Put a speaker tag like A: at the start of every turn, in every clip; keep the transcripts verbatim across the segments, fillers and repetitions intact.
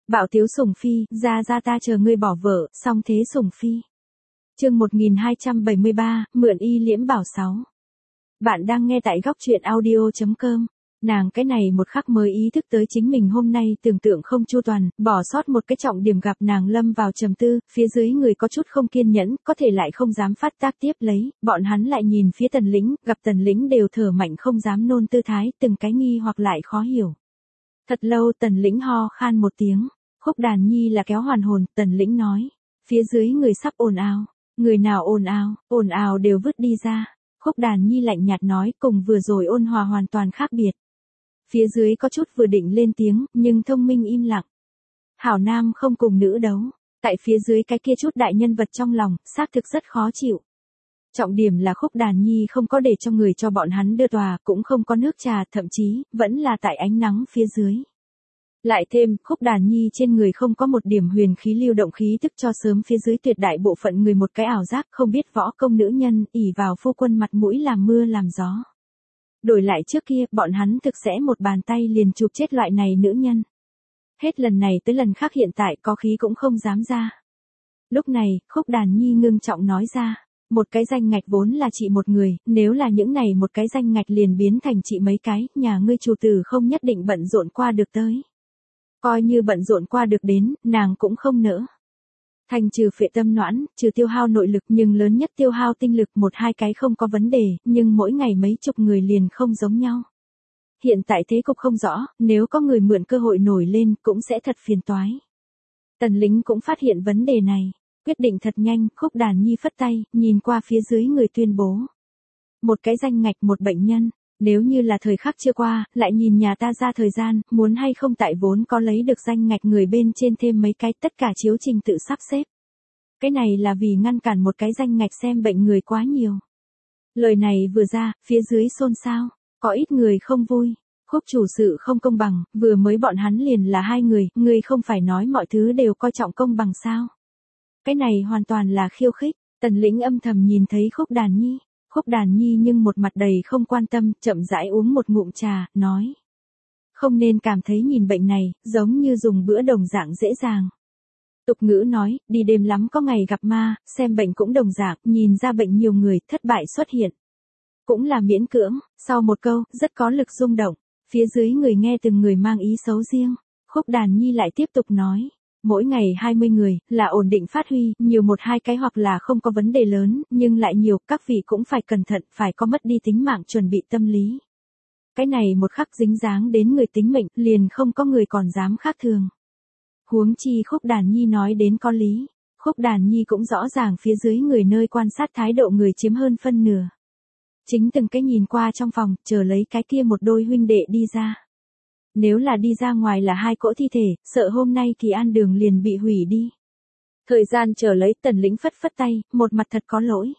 A: Bạo tiếu sủng phi, ra ra ta chờ ngươi bỏ vợ, xong thế sủng phi. Chương một nghìn hai trăm bảy mươi ba, mượn y liễm bảo sáu. Bạn đang nghe tại góc truyện audio chấm com. Nàng cái này một khắc mới ý thức tới chính mình hôm nay tưởng tượng không chu toàn, bỏ sót một cái trọng điểm, gặp nàng lâm vào trầm tư, phía dưới người có chút không kiên nhẫn, có thể lại không dám phát tác tiếp lấy, bọn hắn lại nhìn phía Tần Lĩnh, gặp Tần Lĩnh đều thở mạnh không dám nôn tư thái, từng cái nghi hoặc lại khó hiểu. Thật lâu Tần Lĩnh ho khan một tiếng, Khúc Đàn Nhi là kéo hoàn hồn, Tần Lĩnh nói, phía dưới người sắp ồn ào, người nào ồn ào, ồn ào đều vứt đi ra. Khúc Đàn Nhi lạnh nhạt nói, cùng vừa rồi ôn hòa hoàn toàn khác biệt. Phía dưới có chút vừa định lên tiếng, nhưng thông minh im lặng. Hảo nam không cùng nữ đấu, tại phía dưới cái kia chút đại nhân vật trong lòng, xác thực rất khó chịu. Trọng điểm là Khúc Đàn Nhi không có để cho người cho bọn hắn đưa tòa, cũng không có nước trà, thậm chí, vẫn là tại ánh nắng phía dưới. Lại thêm, Khúc Đàn Nhi trên người không có một điểm huyền khí lưu động khí tức cho sớm phía dưới tuyệt đại bộ phận người một cái ảo giác không biết võ công nữ nhân, ỷ vào phu quân mặt mũi làm mưa làm gió. Đổi lại trước kia, bọn hắn thực sẽ một bàn tay liền chụp chết loại này nữ nhân. Hết lần này tới lần khác hiện tại có khí cũng không dám ra. Lúc này, Khúc Đàn Nhi ngưng trọng nói ra, một cái danh ngạch vốn là chị một người, nếu là những này một cái danh ngạch liền biến thành chị mấy cái, nhà ngươi chủ tử không nhất định bận rộn qua được tới. Coi như bận rộn qua được đến, nàng cũng không nỡ. Thành trừ phệ tâm noãn, trừ tiêu hao nội lực nhưng lớn nhất tiêu hao tinh lực một hai cái không có vấn đề, nhưng mỗi ngày mấy chục người liền không giống nhau. Hiện tại thế cục không rõ, nếu có người mượn cơ hội nổi lên cũng sẽ thật phiền toái. Tần Lĩnh cũng phát hiện vấn đề này, quyết định thật nhanh, Khúc Đàn Nhi phất tay, nhìn qua phía dưới người tuyên bố. Một cái danh ngạch một bệnh nhân. Nếu như là thời khắc chưa qua, lại nhìn nhà ta ra thời gian, muốn hay không tại vốn có lấy được danh ngạch người bên trên thêm mấy cái, tất cả chiếu trình tự sắp xếp. Cái này là vì ngăn cản một cái danh ngạch xem bệnh người quá nhiều. Lời này vừa ra, phía dưới xôn xao, có ít người không vui. Khúc chủ sự không công bằng, vừa mới bọn hắn liền là hai người, người không phải nói mọi thứ đều coi trọng công bằng sao. Cái này hoàn toàn là khiêu khích, Tần Lĩnh âm thầm nhìn thấy Khúc Đàn Nhi. Khúc Đàn Nhi nhưng một mặt đầy không quan tâm, chậm rãi uống một ngụm trà, nói. Không nên cảm thấy nhìn bệnh này, giống như dùng bữa đồng dạng dễ dàng. Tục ngữ nói, đi đêm lắm có ngày gặp ma, xem bệnh cũng đồng dạng, nhìn ra bệnh nhiều người, thất bại xuất hiện. Cũng là miễn cưỡng, sau một câu, rất có lực rung động, phía dưới người nghe từng người mang ý xấu riêng. Khúc Đàn Nhi lại tiếp tục nói. Mỗi ngày hai mươi người, là ổn định phát huy, nhiều một hai cái hoặc là không có vấn đề lớn, nhưng lại nhiều, các vị cũng phải cẩn thận, phải có mất đi tính mạng chuẩn bị tâm lý. Cái này một khắc dính dáng đến người tính mệnh, liền không có người còn dám khác thường. Huống chi Khúc Đàn Nhi nói đến có lý, Khúc Đàn Nhi cũng rõ ràng phía dưới người nơi quan sát thái độ người chiếm hơn phân nửa. Chính từng cái nhìn qua trong phòng, chờ lấy cái kia một đôi huynh đệ đi ra. Nếu là đi ra ngoài là hai cỗ thi thể, sợ hôm nay Kỳ An đường liền bị hủy đi. Thời gian chờ lấy, Tần Lĩnh phất phất tay, một mặt thật có lỗi.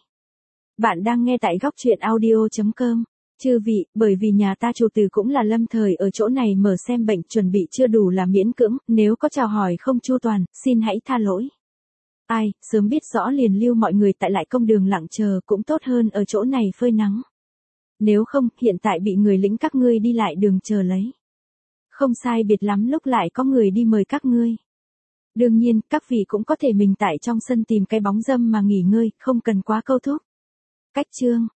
A: Bạn đang nghe tại góc truyện audio chấm com. Chư vị, bởi vì nhà ta chủ tử cũng là lâm thời ở chỗ này mở xem bệnh chuẩn bị chưa đủ là miễn cưỡng, nếu có chào hỏi không chu toàn, xin hãy tha lỗi. Ai, sớm biết rõ liền lưu mọi người tại lại công đường lặng chờ cũng tốt hơn ở chỗ này phơi nắng. Nếu không, hiện tại bị người lĩnh các ngươi đi lại đường chờ lấy. Không sai biệt lắm lúc lại có người đi mời các ngươi. Đương nhiên, các vị cũng có thể mình tại trong sân tìm cái bóng râm mà nghỉ ngơi, không cần quá câu thúc. Cách chương.